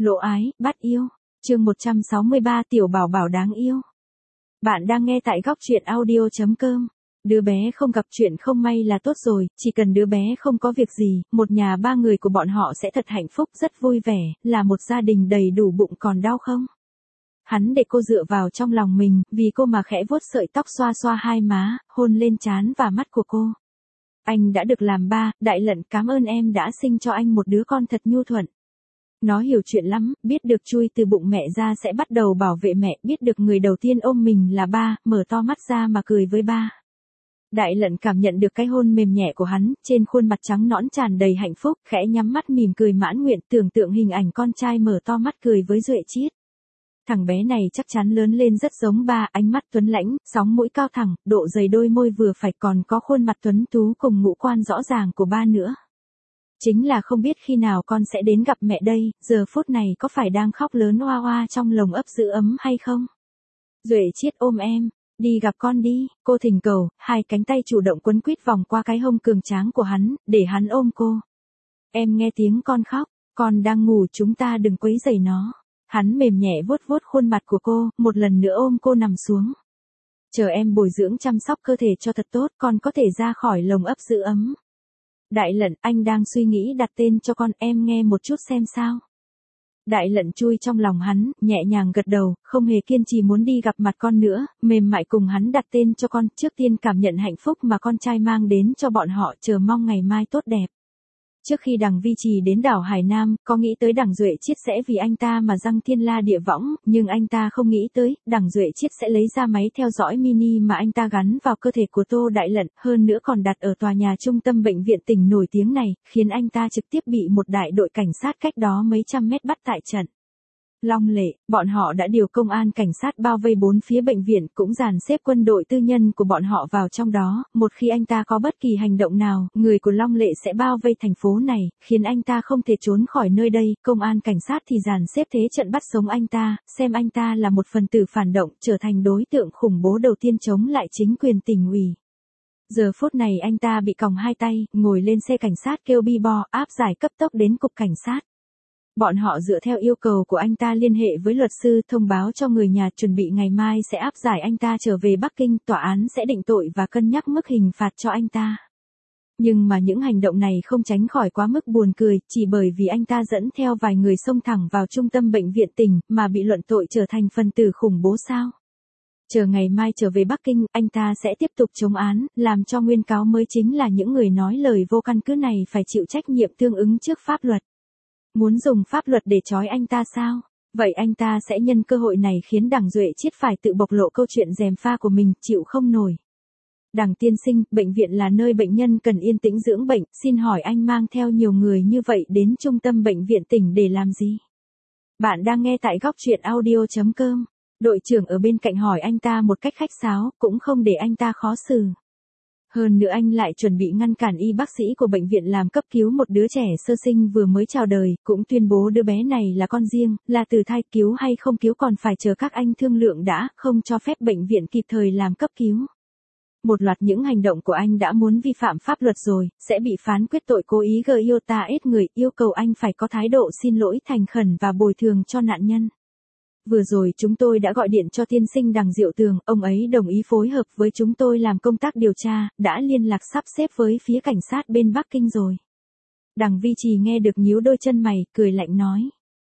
Lộ ái, bắt yêu. Chương 163 Tiểu bảo bảo đáng yêu. Bạn đang nghe tại góc truyện audio.com. Đứa bé không gặp chuyện không may là tốt rồi, chỉ cần đứa bé không có việc gì, một nhà ba người của bọn họ sẽ thật hạnh phúc, rất vui vẻ, là một gia đình đầy đủ bụng còn đau không? Hắn để cô dựa vào trong lòng mình, vì cô mà khẽ vuốt sợi tóc xoa xoa hai má, hôn lên trán và mắt của cô. Anh đã được làm ba, Đại Lận, cảm ơn em đã sinh cho anh một đứa con thật nhu thuận. Nó hiểu chuyện lắm, biết được chui từ bụng mẹ ra sẽ bắt đầu bảo vệ mẹ, biết được người đầu tiên ôm mình là ba, mở to mắt ra mà cười với ba. Đại Lận cảm nhận được cái hôn mềm nhẹ của hắn, trên khuôn mặt trắng nõn tràn đầy hạnh phúc, khẽ nhắm mắt mỉm cười mãn nguyện, tưởng tượng hình ảnh con trai mở to mắt cười với Duệ Chiết. Thằng bé này chắc chắn lớn lên rất giống ba, ánh mắt tuấn lãnh, sóng mũi cao thẳng, độ dày đôi môi vừa phải, còn có khuôn mặt tuấn tú cùng ngũ quan rõ ràng của ba nữa. Chính là không biết khi nào con sẽ đến gặp mẹ đây, giờ phút này có phải đang khóc lớn oa oa trong lồng ấp giữ ấm hay không? Duệ Chiết ôm em, đi gặp con đi, cô thỉnh cầu, hai cánh tay chủ động quấn quýt vòng qua cái hông cường tráng của hắn, để hắn ôm cô. Em nghe tiếng con khóc, con đang ngủ, chúng ta đừng quấy rầy nó. Hắn mềm nhẹ vuốt vuốt khuôn mặt của cô, một lần nữa ôm cô nằm xuống. Chờ em bồi dưỡng chăm sóc cơ thể cho thật tốt, con có thể ra khỏi lồng ấp giữ ấm. Đại Lận, anh đang suy nghĩ đặt tên cho con, em nghe một chút xem sao. Đại Lận chui trong lòng hắn, nhẹ nhàng gật đầu, không hề kiên trì muốn đi gặp mặt con nữa, mềm mại cùng hắn đặt tên cho con, trước tiên cảm nhận hạnh phúc mà con trai mang đến cho bọn họ, chờ mong ngày mai tốt đẹp. Trước khi Đằng Vi Trì đến đảo Hải Nam, có nghĩ tới Đằng Duệ Chiết sẽ vì anh ta mà răng thiên la địa võng, nhưng anh ta không nghĩ tới, Đằng Duệ Chiết sẽ lấy ra máy theo dõi mini mà anh ta gắn vào cơ thể của Tô Đại Lận, hơn nữa còn đặt ở tòa nhà trung tâm bệnh viện tỉnh nổi tiếng này, khiến anh ta trực tiếp bị một đại đội cảnh sát cách đó mấy trăm mét bắt tại trận. Long Lệ, bọn họ đã điều công an cảnh sát bao vây bốn phía bệnh viện, cũng dàn xếp quân đội tư nhân của bọn họ vào trong đó, một khi anh ta có bất kỳ hành động nào, người của Long Lệ sẽ bao vây thành phố này, khiến anh ta không thể trốn khỏi nơi đây, công an cảnh sát thì dàn xếp thế trận bắt sống anh ta, xem anh ta là một phần tử phản động, trở thành đối tượng khủng bố đầu tiên chống lại chính quyền tỉnh ủy. Giờ phút này anh ta bị còng hai tay, ngồi lên xe cảnh sát kêu bi bo, áp giải cấp tốc đến cục cảnh sát. Bọn họ dựa theo yêu cầu của anh ta liên hệ với luật sư, thông báo cho người nhà chuẩn bị ngày mai sẽ áp giải anh ta trở về Bắc Kinh, tòa án sẽ định tội và cân nhắc mức hình phạt cho anh ta. Nhưng mà những hành động này không tránh khỏi quá mức buồn cười, chỉ bởi vì anh ta dẫn theo vài người xông thẳng vào trung tâm bệnh viện tỉnh, mà bị luận tội trở thành phần tử khủng bố sao? Chờ ngày mai trở về Bắc Kinh, anh ta sẽ tiếp tục chống án, làm cho nguyên cáo mới chính là những người nói lời vô căn cứ này phải chịu trách nhiệm tương ứng trước pháp luật. Muốn dùng pháp luật để trói anh ta sao? Vậy anh ta sẽ nhân cơ hội này khiến Đằng Duệ Chiết phải tự bộc lộ câu chuyện gièm pha của mình, chịu không nổi. Đằng tiên sinh, bệnh viện là nơi bệnh nhân cần yên tĩnh dưỡng bệnh, xin hỏi anh mang theo nhiều người như vậy đến trung tâm bệnh viện tỉnh để làm gì? Bạn đang nghe tại góc truyện audio.com. Đội trưởng ở bên cạnh hỏi anh ta một cách khách sáo, cũng không để anh ta khó xử. Hơn nữa anh lại chuẩn bị ngăn cản y bác sĩ của bệnh viện làm cấp cứu một đứa trẻ sơ sinh vừa mới chào đời, cũng tuyên bố đứa bé này là con riêng, là từ thai, cứu hay không cứu còn phải chờ các anh thương lượng đã, không cho phép bệnh viện kịp thời làm cấp cứu. Một loạt những hành động của anh đã muốn vi phạm pháp luật rồi, sẽ bị phán quyết tội cố ý gây iota ết người, yêu cầu anh phải có thái độ xin lỗi thành khẩn và bồi thường cho nạn nhân. Vừa rồi chúng tôi đã gọi điện cho tiên sinh Đằng Diệu Tường, ông ấy đồng ý phối hợp với chúng tôi làm công tác điều tra, đã liên lạc sắp xếp với phía cảnh sát bên Bắc Kinh rồi. Đằng Vi Trì nghe được nhíu đôi chân mày, cười lạnh nói.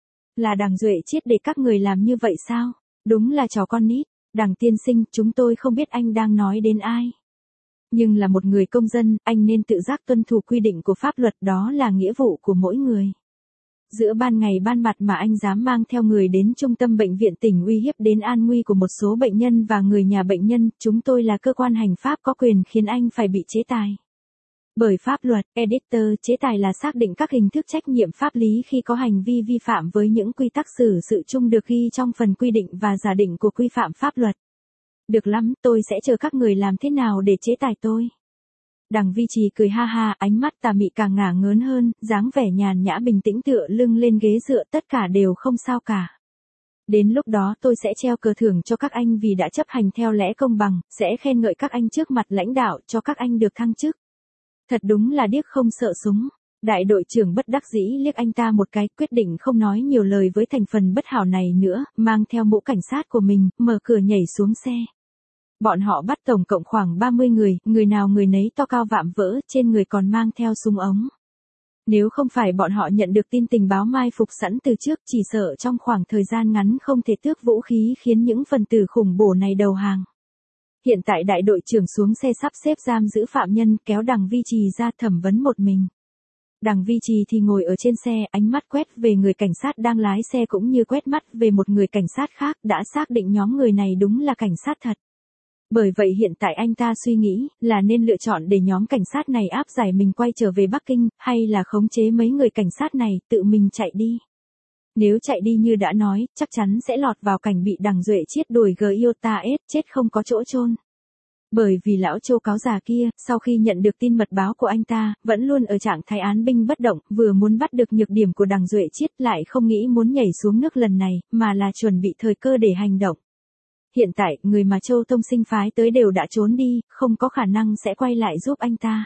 Là Đằng Duệ Chiết để các người làm như vậy sao? Đúng là trò con nít. Đằng tiên sinh, chúng tôi không biết anh đang nói đến ai. Nhưng là một người công dân, anh nên tự giác tuân thủ quy định của pháp luật, đó là nghĩa vụ của mỗi người. Giữa ban ngày ban mặt mà anh dám mang theo người đến trung tâm bệnh viện tỉnh uy hiếp đến an nguy của một số bệnh nhân và người nhà bệnh nhân, chúng tôi là cơ quan hành pháp có quyền khiến anh phải bị chế tài. Bởi pháp luật, editor, chế tài là xác định các hình thức trách nhiệm pháp lý khi có hành vi vi phạm với những quy tắc xử sự chung được ghi trong phần quy định và giả định của quy phạm pháp luật. Được lắm, tôi sẽ chờ các người làm thế nào để chế tài tôi. Đằng Vi Trì cười ha ha, ánh mắt tà mị càng ngả ngớn hơn, dáng vẻ nhàn nhã bình tĩnh tựa lưng lên ghế dựa, tất cả đều không sao cả. Đến lúc đó tôi sẽ treo cờ thưởng cho các anh vì đã chấp hành theo lẽ công bằng, sẽ khen ngợi các anh trước mặt lãnh đạo cho các anh được thăng chức. Thật đúng là điếc không sợ súng. Đại đội trưởng bất đắc dĩ liếc anh ta một cái, quyết định không nói nhiều lời với thành phần bất hảo này nữa, mang theo mũ cảnh sát của mình, mở cửa nhảy xuống xe. Bọn họ bắt tổng cộng khoảng 30 người nào người nấy to cao vạm vỡ, trên người còn mang theo súng ống. Nếu không phải bọn họ nhận được tin tình báo mai phục sẵn từ trước, chỉ sợ trong khoảng thời gian ngắn không thể tước vũ khí khiến những phần tử khủng bố này đầu hàng. Hiện tại đại đội trưởng xuống xe sắp xếp giam giữ phạm nhân, kéo Đằng Vi Trì ra thẩm vấn một mình. Đằng Vi Trì thì ngồi ở trên xe, ánh mắt quét về người cảnh sát đang lái xe cũng như quét mắt về một người cảnh sát khác, đã xác định nhóm người này đúng là cảnh sát thật. Bởi vậy hiện tại anh ta suy nghĩ là nên lựa chọn để nhóm cảnh sát này áp giải mình quay trở về Bắc Kinh, hay là khống chế mấy người cảnh sát này tự mình chạy đi. Nếu chạy đi như đã nói, chắc chắn sẽ lọt vào cảnh bị Đằng Duệ Chiết đuổi Giota S chết không có chỗ chôn. Bởi vì lão Châu cáo già kia, sau khi nhận được tin mật báo của anh ta, vẫn luôn ở trạng thái án binh bất động, vừa muốn bắt được nhược điểm của Đằng Duệ Chiết lại không nghĩ muốn nhảy xuống nước lần này, mà là chuẩn bị thời cơ để hành động. Hiện tại, người mà Châu Thông Sinh phái tới đều đã trốn đi, không có khả năng sẽ quay lại giúp anh ta.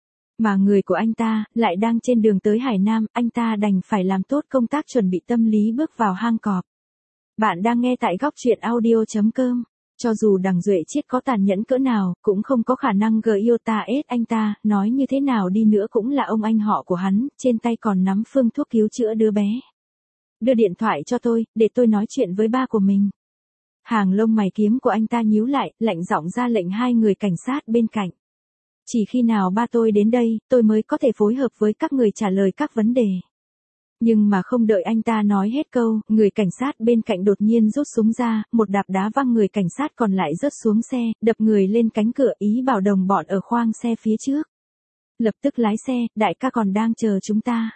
Mà người của anh ta, lại đang trên đường tới Hải Nam, anh ta đành phải làm tốt công tác chuẩn bị tâm lý bước vào hang cọp. Bạn đang nghe tại góc truyện audio.com. Cho dù Đằng Duệ Chiết có tàn nhẫn cỡ nào, cũng không có khả năng Giota S anh ta, nói như thế nào đi nữa cũng là ông anh họ của hắn, trên tay còn nắm phương thuốc cứu chữa đứa bé. Đưa điện thoại cho tôi, để tôi nói chuyện với ba của mình. Hàng lông mày kiếm của anh ta nhíu lại, lạnh giọng ra lệnh hai người cảnh sát bên cạnh. Chỉ khi nào ba tôi đến đây, tôi mới có thể phối hợp với các người trả lời các vấn đề. Nhưng mà không đợi anh ta nói hết câu, người cảnh sát bên cạnh đột nhiên rút súng ra, một đạp đá văng người cảnh sát còn lại rớt xuống xe, đập người lên cánh cửa, ý bảo đồng bọn ở khoang xe phía trước. Lập tức lái xe, đại ca còn đang chờ chúng ta.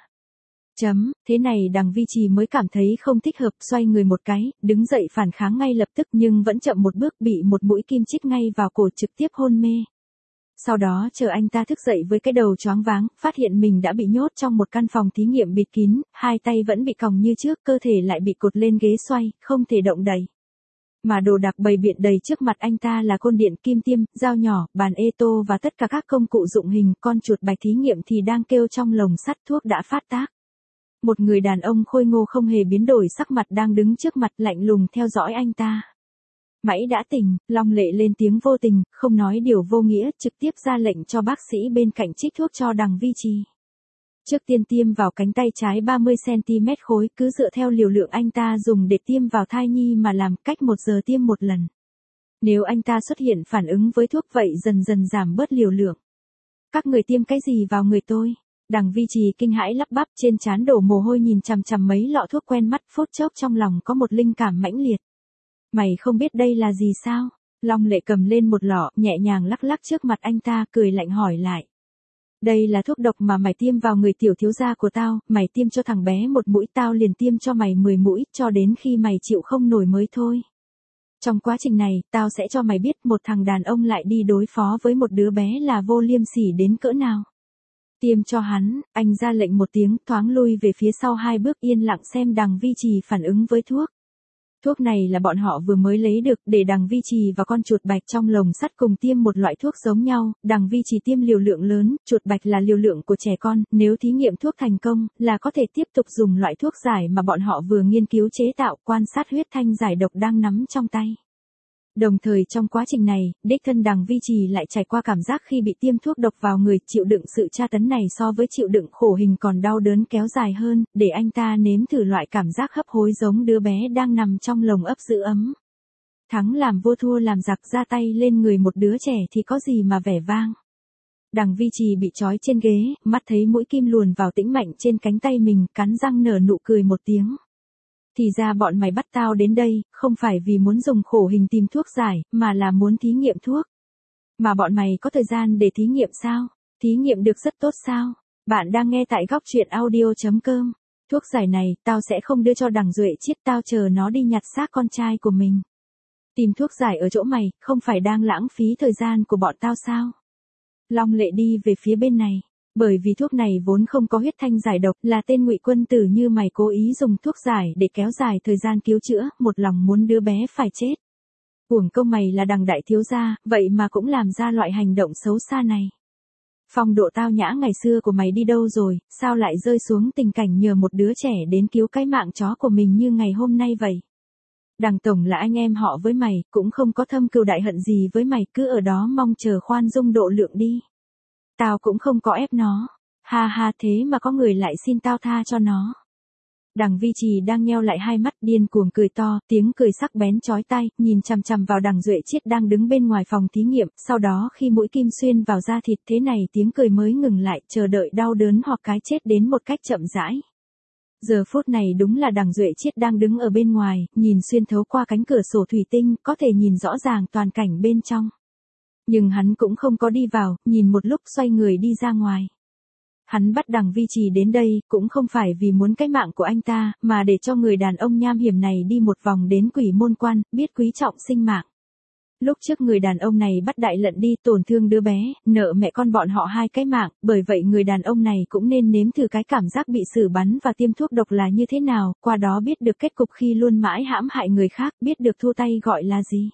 Thế này Đằng Vi Trì mới cảm thấy không thích hợp, xoay người một cái, đứng dậy phản kháng ngay lập tức nhưng vẫn chậm một bước, bị một mũi kim chích ngay vào cổ, trực tiếp hôn mê. Sau đó chờ anh ta thức dậy với cái đầu choáng váng, phát hiện mình đã bị nhốt trong một căn phòng thí nghiệm bịt kín, hai tay vẫn bị còng như trước, cơ thể lại bị cột lên ghế xoay, không thể động đậy. Mà đồ đạc bày biện đầy trước mặt anh ta là côn điện, kim tiêm, dao nhỏ, bàn ê tô và tất cả các công cụ dụng hình, con chuột bạch thí nghiệm thì đang kêu trong lồng sắt, thuốc đã phát tác. Một người đàn ông khôi ngô không hề biến đổi sắc mặt đang đứng trước mặt lạnh lùng theo dõi anh ta. Mãy đã tỉnh, Long Lệ lên tiếng vô tình, không nói điều vô nghĩa, trực tiếp ra lệnh cho bác sĩ bên cạnh trích thuốc cho Đằng Vi Trì. Trước tiên tiêm vào cánh tay trái 30cm khối, cứ dựa theo liều lượng anh ta dùng để tiêm vào thai nhi mà làm, cách 1 giờ tiêm một lần. Nếu anh ta xuất hiện phản ứng với thuốc vậy dần dần giảm bớt liều lượng. Các người tiêm cái gì vào người tôi? Đằng Vi Trì kinh hãi lắp bắp, trên trán đổ mồ hôi nhìn chằm chằm mấy lọ thuốc quen mắt, phút chốc trong lòng có một linh cảm mãnh liệt. Mày không biết đây là gì sao? Long Lệ cầm lên một lọ, nhẹ nhàng lắc lắc trước mặt anh ta, cười lạnh hỏi lại. Đây là thuốc độc mà mày tiêm vào người tiểu thiếu gia của tao, mày tiêm cho thằng bé một mũi, tao liền tiêm cho mày 10 mũi, cho đến khi mày chịu không nổi mới thôi. Trong quá trình này, tao sẽ cho mày biết một thằng đàn ông lại đi đối phó với một đứa bé là vô liêm sỉ đến cỡ nào. Tiêm cho hắn, anh ra lệnh một tiếng, thoáng lui về phía sau 2 bước, yên lặng xem Đằng Vi Trì phản ứng với thuốc. Thuốc này là bọn họ vừa mới lấy được, để Đằng Vi Trì và con chuột bạch trong lồng sắt cùng tiêm một loại thuốc giống nhau, Đằng Vi Trì tiêm liều lượng lớn, chuột bạch là liều lượng của trẻ con, nếu thí nghiệm thuốc thành công, là có thể tiếp tục dùng loại thuốc giải mà bọn họ vừa nghiên cứu chế tạo, quan sát huyết thanh giải độc đang nắm trong tay. Đồng thời trong quá trình này, đích thân Đằng Vi Trì lại trải qua cảm giác khi bị tiêm thuốc độc vào người, chịu đựng sự tra tấn này so với chịu đựng khổ hình còn đau đớn kéo dài hơn, để anh ta nếm thử loại cảm giác hấp hối giống đứa bé đang nằm trong lồng ấp giữ ấm. Thắng làm vua thua làm giặc, ra tay lên người một đứa trẻ thì có gì mà vẻ vang. Đằng Vi Trì bị trói trên ghế, mắt thấy mũi kim luồn vào tĩnh mạnh trên cánh tay mình, cắn răng nở nụ cười một tiếng. Thì ra bọn mày bắt tao đến đây, không phải vì muốn dùng khổ hình tìm thuốc giải, mà là muốn thí nghiệm thuốc. Mà bọn mày có thời gian để thí nghiệm sao? Thí nghiệm được rất tốt sao? Bạn đang nghe tại góc truyện audio.com. Thuốc giải này, tao sẽ không đưa cho Đằng Duệ Chiết, tao chờ nó đi nhặt xác con trai của mình. Tìm thuốc giải ở chỗ mày, không phải đang lãng phí thời gian của bọn tao sao? Long Lệ đi về phía bên này. Bởi vì thuốc này vốn không có huyết thanh giải độc, là tên ngụy quân tử như mày cố ý dùng thuốc giải để kéo dài thời gian cứu chữa, một lòng muốn đứa bé phải chết. Uổng công mày là Đằng đại thiếu gia, vậy mà cũng làm ra loại hành động xấu xa này. Phong độ tao nhã ngày xưa của mày đi đâu rồi, sao lại rơi xuống tình cảnh nhờ một đứa trẻ đến cứu cái mạng chó của mình như ngày hôm nay vậy? Đằng Tổng là anh em họ với mày, cũng không có thâm cừu đại hận gì với mày, cứ ở đó mong chờ khoan dung độ lượng đi. Tao cũng không có ép nó. Ha ha, thế mà có người lại xin tao tha cho nó. Đằng Vi Trì đang nheo lại hai mắt điên cuồng cười to, tiếng cười sắc bén chói tai, nhìn chằm chằm vào đằng Duệ Chiết đang đứng bên ngoài phòng thí nghiệm, sau đó khi mũi kim xuyên vào da thịt thế này tiếng cười mới ngừng lại, chờ đợi đau đớn hoặc cái chết đến một cách chậm rãi. Giờ phút này đúng là đằng Duệ Chiết đang đứng ở bên ngoài, nhìn xuyên thấu qua cánh cửa sổ thủy tinh, có thể nhìn rõ ràng toàn cảnh bên trong. Nhưng hắn cũng không có đi vào, nhìn một lúc xoay người đi ra ngoài. Hắn bắt đằng Vi Trì đến đây, cũng không phải vì muốn cái mạng của anh ta, mà để cho người đàn ông nham hiểm này đi một vòng đến Quỷ Môn Quan, biết quý trọng sinh mạng. Lúc trước người đàn ông này bắt đại lận đi tổn thương đứa bé, nợ mẹ con bọn họ hai cái mạng, bởi vậy người đàn ông này cũng nên nếm thử cái cảm giác bị xử bắn và tiêm thuốc độc là như thế nào, qua đó biết được kết cục khi luôn mãi hãm hại người khác, biết được thua tay gọi là gì.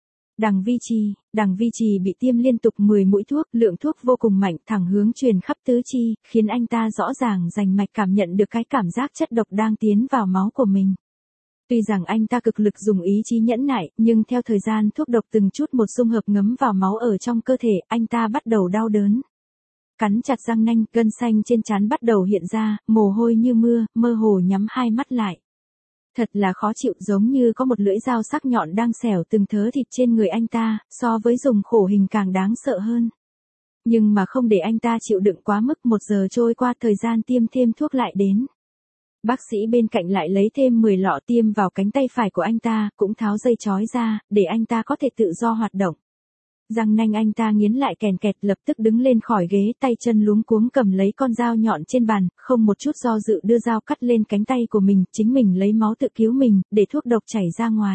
Đằng Vi Trì bị tiêm liên tục 10 mũi thuốc, lượng thuốc vô cùng mạnh, thẳng hướng truyền khắp tứ chi, khiến anh ta rõ ràng rành mạch cảm nhận được cái cảm giác chất độc đang tiến vào máu của mình. Tuy rằng anh ta cực lực dùng ý chí nhẫn nại, nhưng theo thời gian thuốc độc từng chút một dung hợp ngấm vào máu ở trong cơ thể, anh ta bắt đầu đau đớn. Cắn chặt răng nanh, gân xanh trên trán bắt đầu hiện ra, mồ hôi như mưa, mơ hồ nhắm hai mắt lại. Thật là khó chịu, giống như có một lưỡi dao sắc nhọn đang xẻo từng thớ thịt trên người anh ta, so với dùng khổ hình càng đáng sợ hơn. Nhưng mà không để anh ta chịu đựng quá mức, 1 giờ trôi qua, thời gian tiêm thêm thuốc lại đến. Bác sĩ bên cạnh lại lấy thêm 10 lọ tiêm vào cánh tay phải của anh ta, cũng tháo dây trói ra, để anh ta có thể tự do hoạt động. Răng nanh anh ta nghiến lại kèn kẹt, lập tức đứng lên khỏi ghế, tay chân luống cuống cầm lấy con dao nhọn trên bàn, không một chút do dự đưa dao cắt lên cánh tay của mình, chính mình lấy máu tự cứu mình, để thuốc độc chảy ra ngoài.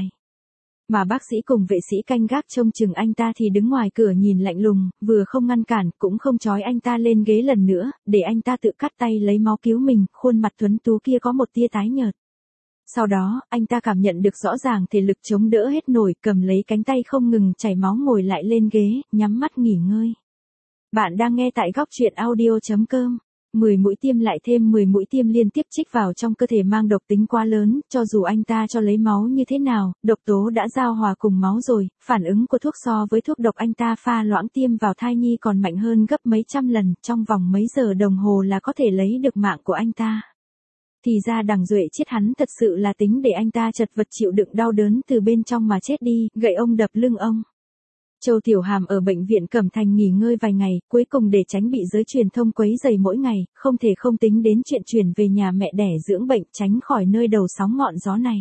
Mà bác sĩ cùng vệ sĩ canh gác trông chừng anh ta thì đứng ngoài cửa nhìn lạnh lùng, vừa không ngăn cản, cũng không trói anh ta lên ghế lần nữa, để anh ta tự cắt tay lấy máu cứu mình, khuôn mặt tuấn tú kia có một tia tái nhợt. Sau đó, anh ta cảm nhận được rõ ràng thể lực chống đỡ hết nổi, cầm lấy cánh tay không ngừng chảy máu ngồi lại lên ghế, nhắm mắt nghỉ ngơi. Bạn đang nghe tại góc truyện audio.com. 10 mũi tiêm lại thêm 10 mũi tiêm liên tiếp chích vào trong cơ thể mang độc tính quá lớn, cho dù anh ta cho lấy máu như thế nào, độc tố đã giao hòa cùng máu rồi, phản ứng của thuốc so với thuốc độc anh ta pha loãng tiêm vào thai nhi còn mạnh hơn gấp mấy trăm lần, trong vòng mấy giờ đồng hồ là có thể lấy được mạng của anh ta. Thì ra đằng Duệ Chiết hắn thật sự là tính để anh ta chật vật chịu đựng đau đớn từ bên trong mà chết đi, gậy ông đập lưng ông. Châu Tiểu Hàm ở bệnh viện Cẩm Thành nghỉ ngơi vài ngày, cuối cùng để tránh bị giới truyền thông quấy rầy mỗi ngày, không thể không tính đến chuyện chuyển về nhà mẹ đẻ dưỡng bệnh, tránh khỏi nơi đầu sóng ngọn gió này.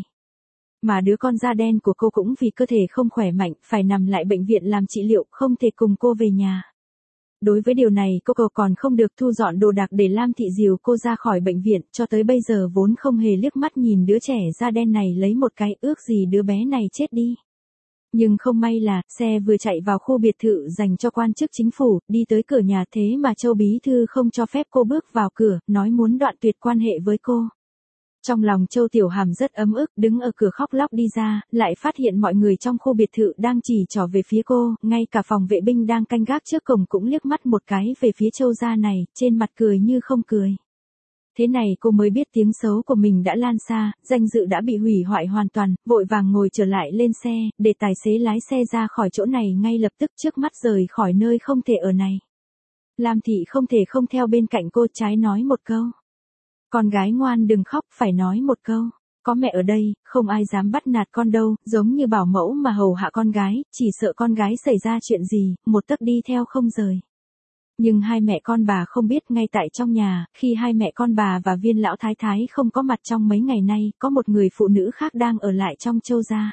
Mà đứa con da đen của cô cũng vì cơ thể không khỏe mạnh, phải nằm lại bệnh viện làm trị liệu, không thể cùng cô về nhà. Đối với điều này cô còn không được thu dọn đồ đạc để Lam Thị dìu cô ra khỏi bệnh viện, cho tới bây giờ vốn không hề liếc mắt nhìn đứa trẻ da đen này lấy một cái, ước gì đứa bé này chết đi. Nhưng không may là, xe vừa chạy vào khu biệt thự dành cho quan chức chính phủ, đi tới cửa nhà thế mà Châu Bí Thư không cho phép cô bước vào cửa, nói muốn đoạn tuyệt quan hệ với cô. Trong lòng Châu Tiểu Hàm rất ấm ức, đứng ở cửa khóc lóc đi ra, lại phát hiện mọi người trong khu biệt thự đang chỉ trỏ về phía cô, ngay cả phòng vệ binh đang canh gác trước cổng cũng liếc mắt một cái về phía Châu gia này, trên mặt cười như không cười. Thế này cô mới biết tiếng xấu của mình đã lan xa, danh dự đã bị hủy hoại hoàn toàn, vội vàng ngồi trở lại lên xe, để tài xế lái xe ra khỏi chỗ này ngay lập tức, trước mắt rời khỏi nơi không thể ở này. Lam Thị không thể không theo bên cạnh cô, trái nói một câu. Con gái ngoan đừng khóc, phải nói một câu. Có mẹ ở đây, không ai dám bắt nạt con đâu, giống như bảo mẫu mà hầu hạ con gái, chỉ sợ con gái xảy ra chuyện gì, một tấc đi theo không rời. Nhưng hai mẹ con bà không biết, ngay tại trong nhà, khi hai mẹ con bà và Viên lão thái thái không có mặt trong mấy ngày nay, có một người phụ nữ khác đang ở lại trong Châu gia.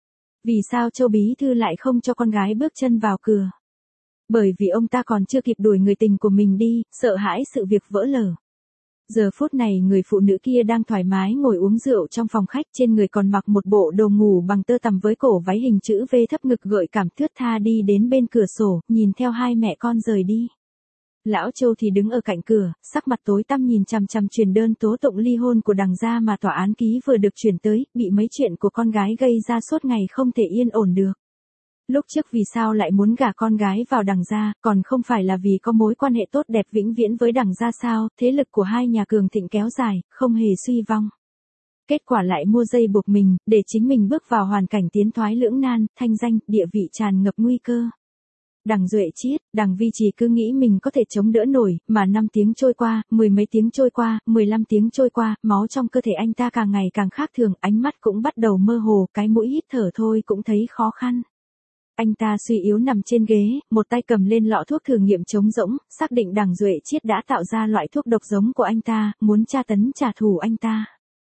Vì sao Châu Bí Thư lại không cho con gái bước chân vào cửa? Bởi vì ông ta còn chưa kịp đuổi người tình của mình đi, sợ hãi sự việc vỡ lở. Giờ phút này người phụ nữ kia đang thoải mái ngồi uống rượu trong phòng khách, trên người còn mặc một bộ đồ ngủ bằng tơ tằm với cổ váy hình chữ V thấp ngực gợi cảm, thướt tha đi đến bên cửa sổ, nhìn theo hai mẹ con rời đi. Lão Châu thì đứng ở cạnh cửa, sắc mặt tối tăm nhìn chằm chằm truyền đơn tố tụng ly hôn của đằng gia mà tòa án ký vừa được chuyển tới, bị mấy chuyện của con gái gây ra suốt ngày không thể yên ổn được. Lúc trước vì sao lại muốn gả con gái vào Đằng gia, còn không phải là vì có mối quan hệ tốt đẹp vĩnh viễn với Đằng gia sao, thế lực của hai nhà cường thịnh kéo dài, không hề suy vong. Kết quả lại mua dây buộc mình, để chính mình bước vào hoàn cảnh tiến thoái lưỡng nan, thanh danh, địa vị tràn ngập nguy cơ. Đằng Duệ Chiết, Đằng Vi Trì cứ nghĩ mình có thể chống đỡ nổi, mà 5 tiếng trôi qua, 10 mấy tiếng trôi qua, 15 tiếng trôi qua, máu trong cơ thể anh ta càng ngày càng khác thường, ánh mắt cũng bắt đầu mơ hồ, cái mũi hít thở thôi cũng thấy khó khăn. Anh ta suy yếu nằm trên ghế, một tay cầm lên lọ thuốc thử nghiệm trống rỗng, xác định Đằng Duệ Chiết đã tạo ra loại thuốc độc giống của anh ta, muốn tra tấn trả thù anh ta.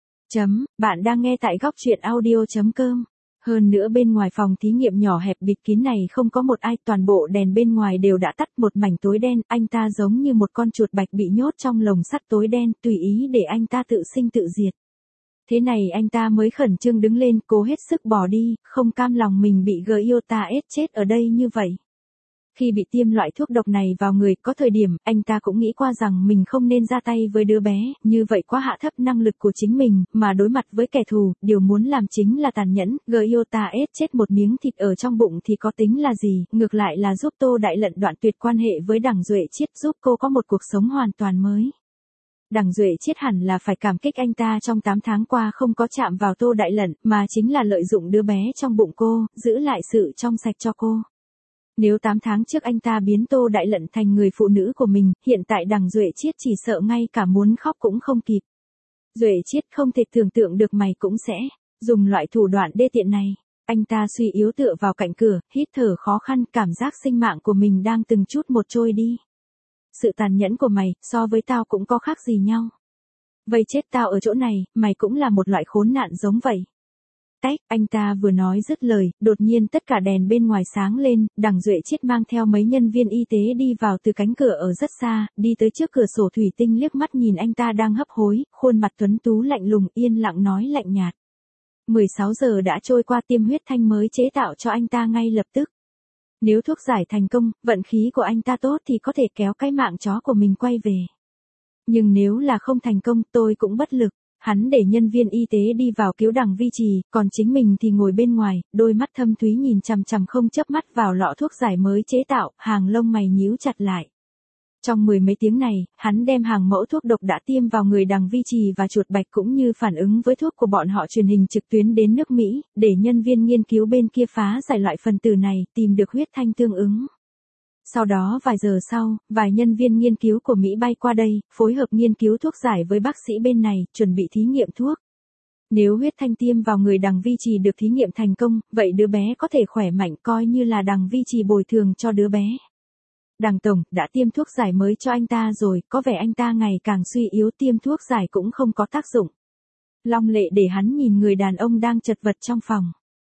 Bạn đang nghe tại góc truyện audio.com. Hơn nữa bên ngoài phòng thí nghiệm nhỏ hẹp bịt kín này không có một ai, toàn bộ đèn bên ngoài đều đã tắt, một mảnh tối đen, anh ta giống như một con chuột bạch bị nhốt trong lồng sắt tối đen, tùy ý để anh ta tự sinh tự diệt. Thế này anh ta mới khẩn trương đứng lên, cố hết sức bỏ đi, không cam lòng mình bị Gyota ép chết ở đây như vậy. Khi bị tiêm loại thuốc độc này vào người, có thời điểm, anh ta cũng nghĩ qua rằng mình không nên ra tay với đứa bé, như vậy quá hạ thấp năng lực của chính mình, mà đối mặt với kẻ thù, điều muốn làm chính là tàn nhẫn, Gyota ép chết một miếng thịt ở trong bụng thì có tính là gì, ngược lại là giúp Tô Đại Lận đoạn tuyệt quan hệ với Đằng Duệ Chiết, giúp cô có một cuộc sống hoàn toàn mới. Đằng Duệ Chiết hẳn là phải cảm kích anh ta trong 8 tháng qua không có chạm vào Tô Đại Lận, mà chính là lợi dụng đứa bé trong bụng cô, giữ lại sự trong sạch cho cô. Nếu 8 tháng trước anh ta biến Tô Đại Lận thành người phụ nữ của mình, hiện tại Đằng Duệ Chiết chỉ sợ ngay cả muốn khóc cũng không kịp. Duệ Chiết không thể tưởng tượng được mày cũng sẽ dùng loại thủ đoạn đê tiện này. Anh ta suy yếu tựa vào cạnh cửa, hít thở khó khăn, cảm giác sinh mạng của mình đang từng chút một trôi đi. Sự tàn nhẫn của mày, so với tao cũng có khác gì nhau. Vây chết tao ở chỗ này, mày cũng là một loại khốn nạn giống vậy. Tách, anh ta vừa nói dứt lời, đột nhiên tất cả đèn bên ngoài sáng lên, Đằng Duệ Chiết mang theo mấy nhân viên y tế đi vào từ cánh cửa ở rất xa, đi tới trước cửa sổ thủy tinh liếc mắt nhìn anh ta đang hấp hối, khuôn mặt tuấn tú lạnh lùng, yên lặng nói lạnh nhạt. 16 giờ đã trôi qua, tiêm huyết thanh mới chế tạo cho anh ta ngay lập tức. Nếu thuốc giải thành công, vận khí của anh ta tốt thì có thể kéo cái mạng chó của mình quay về. Nhưng nếu là không thành công, tôi cũng bất lực. Hắn để nhân viên y tế đi vào cứu Đằng Vi Trì, còn chính mình thì ngồi bên ngoài, đôi mắt thâm thúy nhìn chằm chằm không chớp mắt vào lọ thuốc giải mới chế tạo, hàng lông mày nhíu chặt lại. Trong 10 mấy tiếng này, hắn đem hàng mẫu thuốc độc đã tiêm vào người Đằng Vi Trì và chuột bạch cũng như phản ứng với thuốc của bọn họ truyền hình trực tuyến đến nước Mỹ, để nhân viên nghiên cứu bên kia phá giải loại phần tử này, tìm được huyết thanh tương ứng. Sau đó vài giờ sau, vài nhân viên nghiên cứu của Mỹ bay qua đây, phối hợp nghiên cứu thuốc giải với bác sĩ bên này, chuẩn bị thí nghiệm thuốc. Nếu huyết thanh tiêm vào người Đằng Vi Trì được thí nghiệm thành công, vậy đứa bé có thể khỏe mạnh, coi như là Đằng Vi Trì bồi thường cho đứa bé. Đằng Tổng, đã tiêm thuốc giải mới cho anh ta rồi, có vẻ anh ta ngày càng suy yếu, tiêm thuốc giải cũng không có tác dụng. Long Lệ để hắn nhìn người đàn ông đang chật vật trong phòng.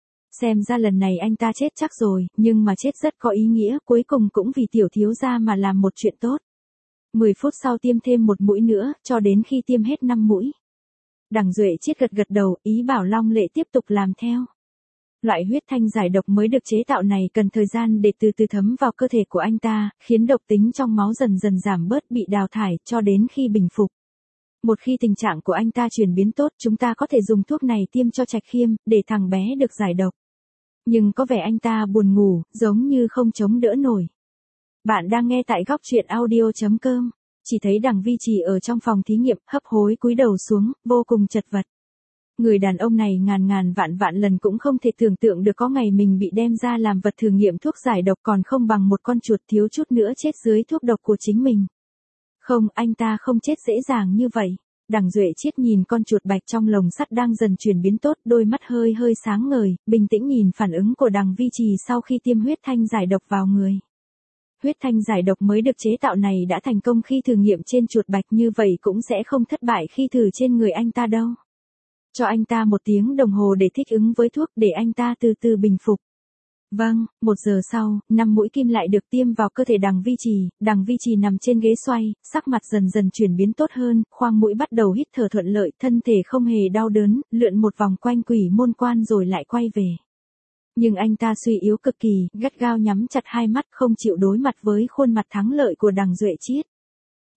Xem ra lần này anh ta chết chắc rồi, nhưng mà chết rất có ý nghĩa, cuối cùng cũng vì tiểu thiếu gia mà làm một chuyện tốt. 10 phút sau tiêm thêm một mũi nữa, cho đến khi tiêm hết 5 mũi. Đằng Duệ Chiết gật gật đầu, ý bảo Long Lệ tiếp tục làm theo. Loại huyết thanh giải độc mới được chế tạo này cần thời gian để từ từ thấm vào cơ thể của anh ta, khiến độc tính trong máu dần dần giảm bớt, bị đào thải, cho đến khi bình phục. Một khi tình trạng của anh ta chuyển biến tốt, chúng ta có thể dùng thuốc này tiêm cho Trạch Khiêm, để thằng bé được giải độc. Nhưng có vẻ anh ta buồn ngủ, giống như không chống đỡ nổi. Bạn đang nghe tại góc truyện audio.com. Chỉ thấy Đằng Vi Trì ở trong phòng thí nghiệm, hấp hối cúi đầu xuống, vô cùng chật vật. Người đàn ông này ngàn vạn lần cũng không thể tưởng tượng được có ngày mình bị đem ra làm vật thử nghiệm thuốc giải độc, còn không bằng một con chuột thiếu chút nữa chết dưới thuốc độc của chính mình. Không, anh ta không chết dễ dàng như vậy. Đằng Duệ Chiết nhìn con chuột bạch trong lồng sắt đang dần chuyển biến tốt, đôi mắt hơi sáng ngời, bình tĩnh nhìn phản ứng của Đằng Vi Trì sau khi tiêm huyết thanh giải độc vào người. Huyết thanh giải độc mới được chế tạo này đã thành công khi thử nghiệm trên chuột bạch, như vậy cũng sẽ không thất bại khi thử trên người anh ta đâu. Cho anh ta 1 tiếng đồng hồ để thích ứng với thuốc, để anh ta từ từ bình phục. Vâng, 1 giờ sau, 5 mũi kim lại được tiêm vào cơ thể Đằng Vi Trì. Đằng Vi Trì nằm trên ghế xoay, sắc mặt dần chuyển biến tốt hơn, khoang mũi bắt đầu hít thở thuận lợi, thân thể không hề đau đớn, lượn một vòng quanh quỷ môn quan rồi lại quay về. Nhưng anh ta suy yếu cực kỳ, gắt gao nhắm chặt hai mắt, không chịu đối mặt với khuôn mặt thắng lợi của Đằng Duệ Chiết.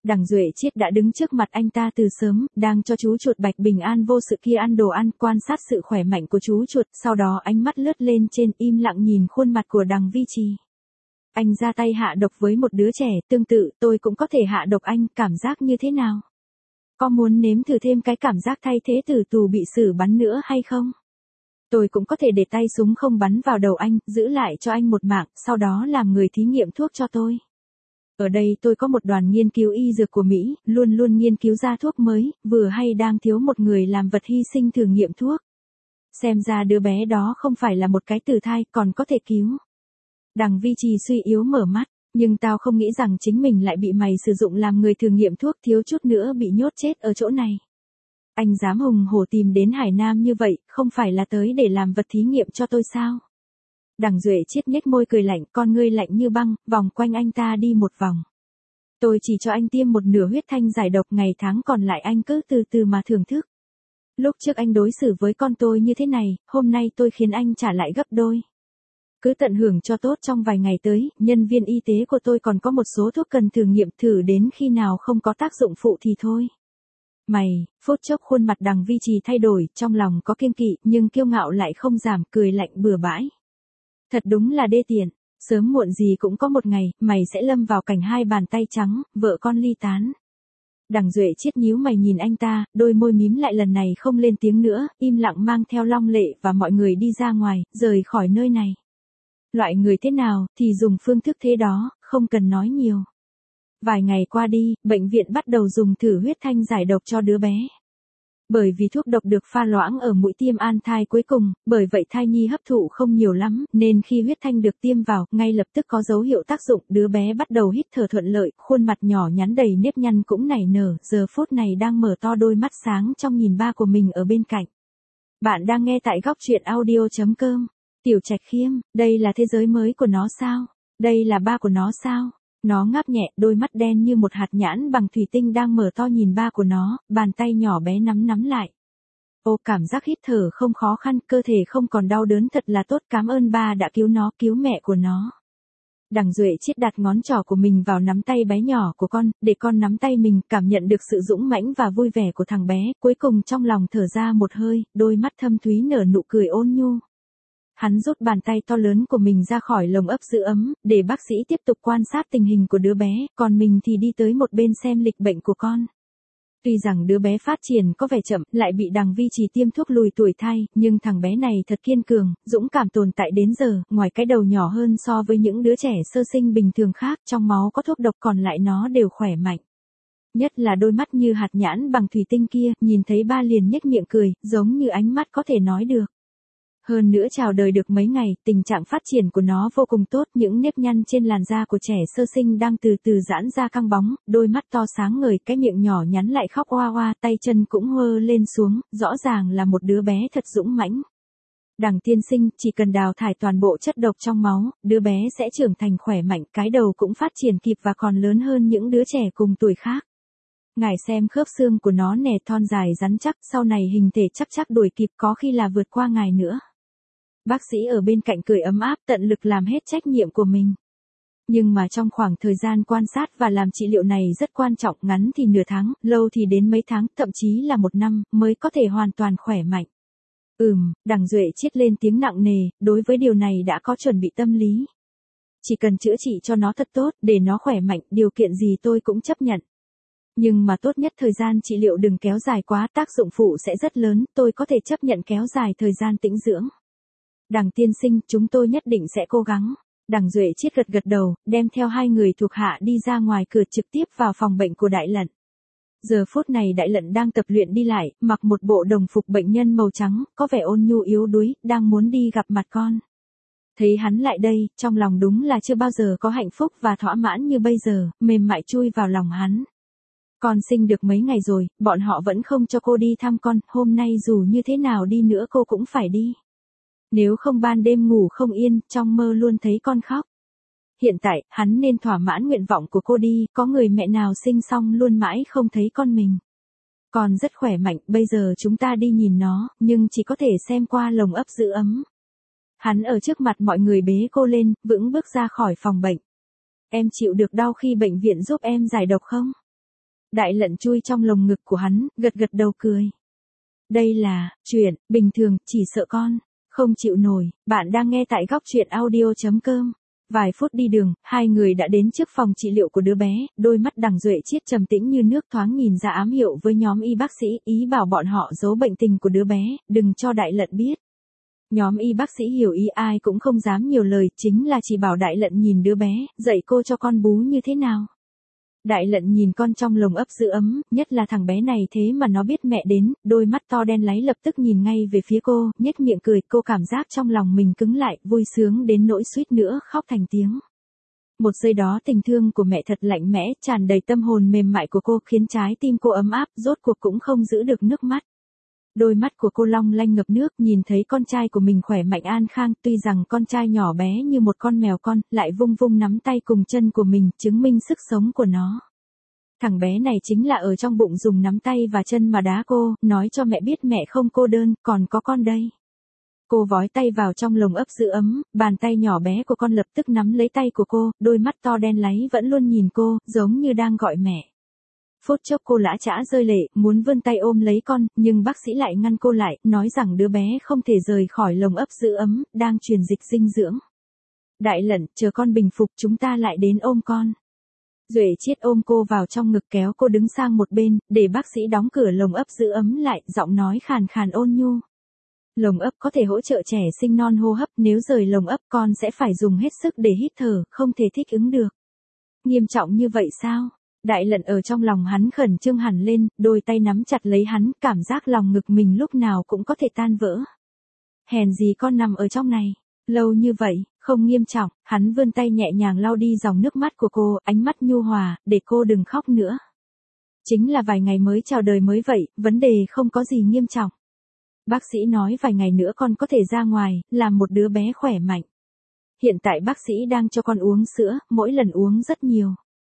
Đằng Duệ Chiết đã đứng trước mặt anh ta từ sớm, đang cho chú chuột Bạch Bình An vô sự kia ăn đồ ăn, quan sát sự khỏe mạnh của chú chuột, sau đó ánh mắt lướt lên trên im lặng nhìn khuôn mặt của Đằng Vi Trì. Anh ra tay hạ độc với một đứa trẻ, tương tự tôi cũng có thể hạ độc anh, cảm giác như thế nào? Có muốn nếm thử thêm cái cảm giác thay thế tử tù bị xử bắn nữa hay không? Tôi cũng có thể để tay súng không bắn vào đầu anh, giữ lại cho anh một mạng, sau đó làm người thí nghiệm thuốc cho tôi. Ở đây tôi có một đoàn nghiên cứu y dược của Mỹ, luôn luôn nghiên cứu ra thuốc mới, vừa hay đang thiếu một người làm vật hy sinh thử nghiệm thuốc. Xem ra đứa bé đó không phải là một cái tử thai, còn có thể cứu. Đằng Vi Trì suy yếu mở mắt, nhưng tao không nghĩ rằng chính mình lại bị mày sử dụng làm người thử nghiệm thuốc, thiếu chút nữa bị nhốt chết ở chỗ này. Anh dám hùng hổ tìm đến Hải Nam như vậy, không phải là tới để làm vật thí nghiệm cho tôi sao? Đằng Duệ Chiết nhếch môi cười lạnh, con ngươi lạnh như băng, vòng quanh anh ta đi một vòng. Tôi chỉ cho anh tiêm một nửa huyết thanh giải độc, ngày tháng còn lại anh cứ từ từ mà thưởng thức. Lúc trước anh đối xử với con tôi như thế này, hôm nay tôi khiến anh trả lại gấp đôi. Cứ tận hưởng cho tốt, trong vài ngày tới, nhân viên y tế của tôi còn có một số thuốc cần thử nghiệm, thử đến khi nào không có tác dụng phụ thì thôi. Mày, phút chốc khuôn mặt Đằng Vi Trì thay đổi, trong lòng có kiêng kỵ, nhưng kiêu ngạo lại không giảm, cười lạnh bừa bãi. Thật đúng là đê tiện, sớm muộn gì cũng có một ngày, mày sẽ lâm vào cảnh hai bàn tay trắng, vợ con ly tán. Đằng Duệ Chiết nhíu mày nhìn anh ta, đôi môi mím lại, lần này không lên tiếng nữa, im lặng mang theo Long Lệ và mọi người đi ra ngoài, rời khỏi nơi này. Loại người thế nào, thì dùng phương thức thế đó, không cần nói nhiều. Vài ngày qua đi, bệnh viện bắt đầu dùng thử huyết thanh giải độc cho đứa bé. Bởi vì thuốc độc được pha loãng ở mũi tiêm an thai cuối cùng, bởi vậy thai nhi hấp thụ không nhiều lắm, nên khi huyết thanh được tiêm vào, ngay lập tức có dấu hiệu tác dụng, đứa bé bắt đầu hít thở thuận lợi, khuôn mặt nhỏ nhắn đầy nếp nhăn cũng nảy nở, giờ phút này đang mở to đôi mắt sáng trong nhìn ba của mình ở bên cạnh. Bạn đang nghe tại góc truyện audio.com. Tiểu Trạch Khiêm, đây là thế giới mới của nó sao? Đây là ba của nó sao? Nó ngáp nhẹ, đôi mắt đen như một hạt nhãn bằng thủy tinh đang mở to nhìn ba của nó, bàn tay nhỏ bé nắm lại. Ô, cảm giác hít thở không khó khăn, cơ thể không còn đau đớn, thật là tốt, cảm ơn ba đã cứu nó, cứu mẹ của nó. Đằng Duệ Chiết đặt ngón trỏ của mình vào nắm tay bé nhỏ của con, để con nắm tay mình, cảm nhận được sự dũng mãnh và vui vẻ của thằng bé, cuối cùng trong lòng thở ra một hơi, đôi mắt thâm thúy nở nụ cười ôn nhu. Hắn rút bàn tay to lớn của mình ra khỏi lồng ấp giữ ấm, để bác sĩ tiếp tục quan sát tình hình của đứa bé, còn mình thì đi tới một bên xem lịch bệnh của con. Tuy rằng đứa bé phát triển có vẻ chậm, lại bị Đằng Vi Trì tiêm thuốc lùi tuổi thai, nhưng thằng bé này thật kiên cường, dũng cảm tồn tại đến giờ, ngoài cái đầu nhỏ hơn so với những đứa trẻ sơ sinh bình thường khác, trong máu có thuốc độc, còn lại nó đều khỏe mạnh. Nhất là đôi mắt như hạt nhãn bằng thủy tinh kia, nhìn thấy ba liền nhếch miệng cười, giống như ánh mắt có thể nói được. Hơn nữa chào đời được mấy ngày, tình trạng phát triển của nó vô cùng tốt, những nếp nhăn trên làn da của trẻ sơ sinh đang từ từ giãn ra căng bóng, đôi mắt to sáng ngời, cái miệng nhỏ nhắn lại khóc oa oa, tay chân cũng hơ lên xuống, rõ ràng là một đứa bé thật dũng mãnh. Đằng tiên sinh, chỉ cần đào thải toàn bộ chất độc trong máu, đứa bé sẽ trưởng thành khỏe mạnh, cái đầu cũng phát triển kịp và còn lớn hơn những đứa trẻ cùng tuổi khác. Ngài xem khớp xương của nó nè, thon dài rắn chắc, sau này hình thể chắc đuổi kịp, có khi là vượt qua ngài nữa. Bác sĩ ở bên cạnh cười ấm áp, tận lực làm hết trách nhiệm của mình. Nhưng mà trong khoảng thời gian quan sát và làm trị liệu này rất quan trọng, ngắn thì nửa tháng, lâu thì đến mấy tháng, thậm chí là một năm, mới có thể hoàn toàn khỏe mạnh. Đằng Duệ Chiết lên tiếng nặng nề, đối với điều này đã có chuẩn bị tâm lý. Chỉ cần chữa trị cho nó thật tốt, để nó khỏe mạnh, điều kiện gì tôi cũng chấp nhận. Nhưng mà tốt nhất thời gian trị liệu đừng kéo dài quá, tác dụng phụ sẽ rất lớn, tôi có thể chấp nhận kéo dài thời gian tĩnh dưỡng. Đằng tiên sinh, chúng tôi nhất định sẽ cố gắng. Đằng Duệ Chiết gật đầu, đem theo hai người thuộc hạ đi ra ngoài cửa, trực tiếp vào phòng bệnh của Đại Lận. Giờ phút này Đại Lận đang tập luyện đi lại, mặc một bộ đồng phục bệnh nhân màu trắng, có vẻ ôn nhu yếu đuối, đang muốn đi gặp mặt con. Thấy hắn lại đây, trong lòng đúng là chưa bao giờ có hạnh phúc và thỏa mãn như bây giờ, mềm mại chui vào lòng hắn. Con sinh được mấy ngày rồi, bọn họ vẫn không cho cô đi thăm con, hôm nay dù như thế nào đi nữa cô cũng phải đi. Nếu không ban đêm ngủ không yên, trong mơ luôn thấy con khóc. Hiện tại, hắn nên thỏa mãn nguyện vọng của cô đi, có người mẹ nào sinh xong luôn mãi không thấy con mình. Con rất khỏe mạnh, bây giờ chúng ta đi nhìn nó, nhưng chỉ có thể xem qua lồng ấp giữ ấm. Hắn ở trước mặt mọi người bế cô lên, vững bước ra khỏi phòng bệnh. Em chịu được đau khi bệnh viện giúp em giải độc không? Đại Lận chui trong lồng ngực của hắn, gật gật đầu cười. Đây là chuyện bình thường, chỉ sợ con không chịu nổi. Bạn đang nghe tại góc truyện audio.com. Vài phút đi đường, hai người đã đến trước phòng trị liệu của đứa bé, đôi mắt Đằng Duệ Chiết trầm tĩnh như nước thoáng nhìn ra ám hiệu với nhóm y bác sĩ, ý bảo bọn họ giấu bệnh tình của đứa bé, đừng cho Đại Lận biết. Nhóm y bác sĩ hiểu ý, ai cũng không dám nhiều lời, chính là chỉ bảo Đại Lận nhìn đứa bé, dạy cô cho con bú như thế nào. Đại Lận nhìn con trong lồng ấp giữ ấm, nhất là thằng bé này thế mà nó biết mẹ đến, đôi mắt to đen láy lập tức nhìn ngay về phía cô, nhếch miệng cười, cô cảm giác trong lòng mình cứng lại, vui sướng đến nỗi suýt nữa khóc thành tiếng. Một giây đó tình thương của mẹ thật lạnh mẽ, tràn đầy tâm hồn mềm mại của cô, khiến trái tim cô ấm áp, rốt cuộc cũng không giữ được nước mắt. Đôi mắt của cô long lanh ngập nước, nhìn thấy con trai của mình khỏe mạnh an khang, tuy rằng con trai nhỏ bé như một con mèo con, lại vung vung nắm tay cùng chân của mình, chứng minh sức sống của nó. Thằng bé này chính là ở trong bụng dùng nắm tay và chân mà đá cô, nói cho mẹ biết mẹ không cô đơn, còn có con đây. Cô vói tay vào trong lồng ấp giữ ấm, bàn tay nhỏ bé của con lập tức nắm lấy tay của cô, đôi mắt to đen láy vẫn luôn nhìn cô, giống như đang gọi mẹ. Phút chốc cô lã chã rơi lệ, muốn vươn tay ôm lấy con, nhưng bác sĩ lại ngăn cô lại, nói rằng đứa bé không thể rời khỏi lồng ấp giữ ấm, đang truyền dịch dinh dưỡng. Đại Lận, chờ con bình phục chúng ta lại đến ôm con. Duệ Chiết ôm cô vào trong ngực kéo cô đứng sang một bên, để bác sĩ đóng cửa lồng ấp giữ ấm lại, giọng nói khàn khàn ôn nhu. Lồng ấp có thể hỗ trợ trẻ sinh non hô hấp, nếu rời lồng ấp con sẽ phải dùng hết sức để hít thở, không thể thích ứng được. Nghiêm trọng như vậy sao? Đại Lận ở trong lòng hắn khẩn trương hẳn lên, đôi tay nắm chặt lấy hắn, cảm giác lòng ngực mình lúc nào cũng có thể tan vỡ. Hèn gì con nằm ở trong này lâu như vậy, không nghiêm trọng. Hắn vươn tay nhẹ nhàng lau đi dòng nước mắt của cô, ánh mắt nhu hòa, để cô đừng khóc nữa. Chính là vài ngày mới chào đời mới vậy, vấn đề không có gì nghiêm trọng. Bác sĩ nói vài ngày nữa con có thể ra ngoài, làm một đứa bé khỏe mạnh. Hiện tại bác sĩ đang cho con uống sữa, mỗi lần uống rất nhiều.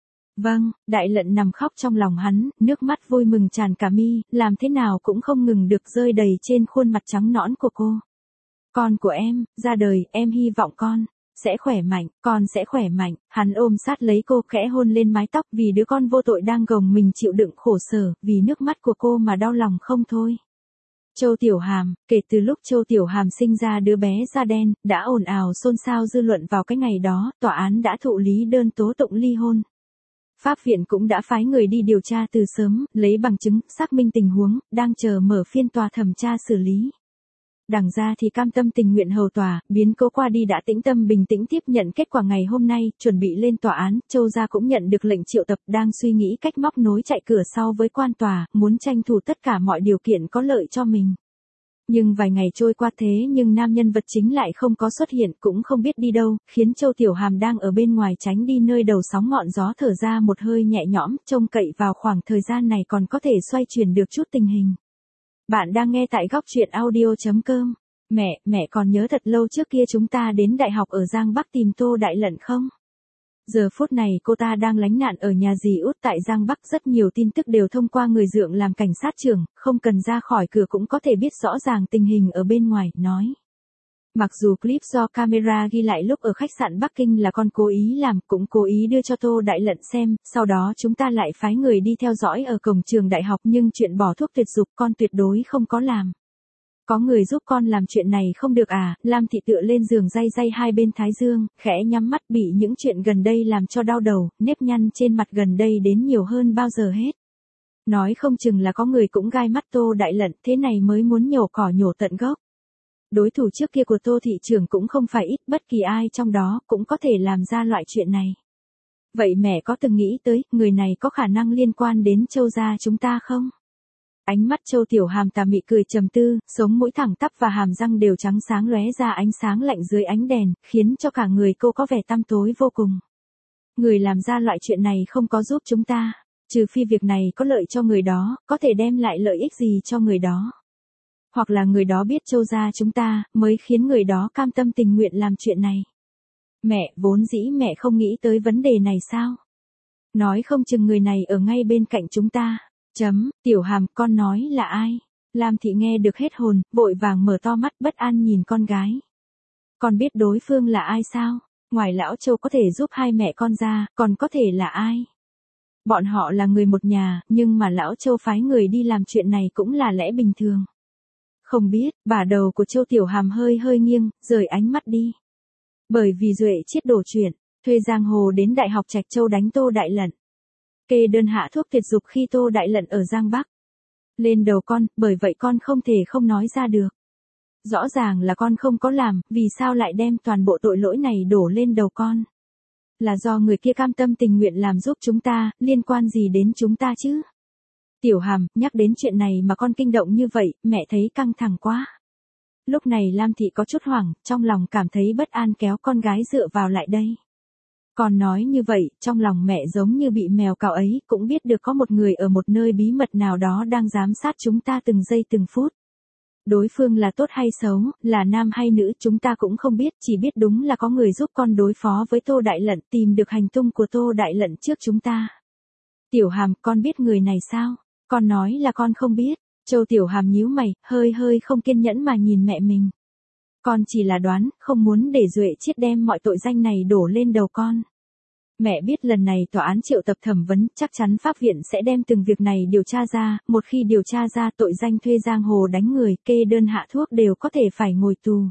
Vâng, Đại Lận nằm khóc trong lòng hắn, nước mắt vui mừng tràn cả mi, làm thế nào cũng không ngừng được rơi đầy trên khuôn mặt trắng nõn của cô. Con của em, ra đời, em hy vọng con sẽ khỏe mạnh, con sẽ khỏe mạnh. Hắn ôm sát lấy cô, khẽ hôn lên mái tóc, vì đứa con vô tội đang gồng mình chịu đựng khổ sở, vì nước mắt của cô mà đau lòng không thôi. Châu Tiểu Hàm, kể từ lúc Châu Tiểu Hàm sinh ra đứa bé da đen, đã ồn ào xôn xao dư luận vào cái ngày đó, tòa án đã thụ lý đơn tố tụng ly hôn. Pháp viện cũng đã phái người đi điều tra từ sớm, lấy bằng chứng, xác minh tình huống, đang chờ mở phiên tòa thẩm tra xử lý. Đằng gia thì cam tâm tình nguyện hầu tòa, biến cố qua đi đã tĩnh tâm bình tĩnh tiếp nhận kết quả ngày hôm nay, chuẩn bị lên tòa án. Châu gia cũng nhận được lệnh triệu tập, đang suy nghĩ cách móc nối chạy cửa sau với quan tòa, muốn tranh thủ tất cả mọi điều kiện có lợi cho mình. Nhưng vài ngày trôi qua thế nhưng nam nhân vật chính lại không có xuất hiện, cũng không biết đi đâu, khiến Châu Tiểu Hàm đang ở bên ngoài tránh đi nơi đầu sóng ngọn gió thở ra một hơi nhẹ nhõm, trông cậy vào khoảng thời gian này còn có thể xoay chuyển được chút tình hình. Bạn đang nghe tại góc truyện audio.com. Mẹ còn nhớ thật lâu trước kia chúng ta đến đại học ở Giang Bắc tìm Tô Đại Lận không? Giờ phút này cô ta đang lánh nạn ở nhà dì út tại Giang Bắc, rất nhiều tin tức đều thông qua người dượng làm cảnh sát trưởng, không cần ra khỏi cửa cũng có thể biết rõ ràng tình hình ở bên ngoài, nói. Mặc dù clip do camera ghi lại lúc ở khách sạn Bắc Kinh là con cố ý làm, cũng cố ý đưa cho Tô Đại Lận xem, sau đó chúng ta lại phái người đi theo dõi ở cổng trường đại học, nhưng chuyện bỏ thuốc tuyệt dục con tuyệt đối không có làm. Có người giúp con làm chuyện này không được à? Lam Thị tựa lên giường day day hai bên thái dương, khẽ nhắm mắt, bị những chuyện gần đây làm cho đau đầu, nếp nhăn trên mặt gần đây đến nhiều hơn bao giờ hết. Nói không chừng là có người cũng gai mắt Tô Đại Lận, thế này mới muốn nhổ cỏ nhổ tận gốc. Đối thủ trước kia của Tô thị trưởng cũng không phải ít, bất kỳ ai trong đó cũng có thể làm ra loại chuyện này. Vậy mẹ có từng nghĩ tới, người này có khả năng liên quan đến Châu gia chúng ta không? Ánh mắt Châu Tiểu Hàm tà mị cười trầm tư, sống mũi thẳng tắp và hàm răng đều trắng sáng lóe ra ánh sáng lạnh dưới ánh đèn, khiến cho cả người cô có vẻ tăm tối vô cùng. Người làm ra loại chuyện này không có giúp chúng ta, trừ phi việc này có lợi cho người đó, có thể đem lại lợi ích gì cho người đó. Hoặc là người đó biết Châu gia chúng ta, mới khiến người đó cam tâm tình nguyện làm chuyện này. Mẹ, vốn dĩ mẹ không nghĩ tới vấn đề này sao? Nói không chừng người này ở ngay bên cạnh chúng ta. Tiểu Hàm, con nói là ai? Lam Thị nghe được hết hồn, vội vàng mở to mắt bất an nhìn con gái. Con biết đối phương là ai sao? Ngoài lão Châu có thể giúp hai mẹ con ra, còn có thể là ai? Bọn họ là người một nhà, nhưng mà lão Châu phái người đi làm chuyện này cũng là lẽ bình thường. Không biết, bả đầu của Châu Tiểu Hàm hơi hơi nghiêng, rời ánh mắt đi. Bởi vì Duệ Chiết đổ chuyện, thuê giang hồ đến Đại học Trạch Châu đánh Tô Đại Lận. Kê đơn hạ thuốc tiệt dục khi Tô Đại Lận ở Giang Bắc. Lên đầu con, bởi vậy con không thể không nói ra được. Rõ ràng là con không có làm, vì sao lại đem toàn bộ tội lỗi này đổ lên đầu con? Là do người kia cam tâm tình nguyện làm giúp chúng ta, liên quan gì đến chúng ta chứ? Tiểu Hàm, nhắc đến chuyện này mà con kinh động như vậy, mẹ thấy căng thẳng quá. Lúc này Lam Thị có chút hoảng, trong lòng cảm thấy bất an kéo con gái dựa vào lại đây. Còn nói như vậy, trong lòng mẹ giống như bị mèo cào ấy, cũng biết được có một người ở một nơi bí mật nào đó đang giám sát chúng ta từng giây từng phút. Đối phương là tốt hay xấu, là nam hay nữ chúng ta cũng không biết, chỉ biết đúng là có người giúp con đối phó với Tô Đại Lận, tìm được hành tung của Tô Đại Lận trước chúng ta. Tiểu Hàm, con biết người này sao? Con nói là con không biết. Châu Tiểu Hàm nhíu mày, hơi hơi không kiên nhẫn mà nhìn mẹ mình. Con chỉ là đoán, không muốn để Duệ Chiết đem mọi tội danh này đổ lên đầu con. Mẹ biết lần này tòa án triệu tập thẩm vấn, chắc chắn pháp viện sẽ đem từng việc này điều tra ra, một khi điều tra ra tội danh thuê giang hồ đánh người, kê đơn hạ thuốc đều có thể phải ngồi tù.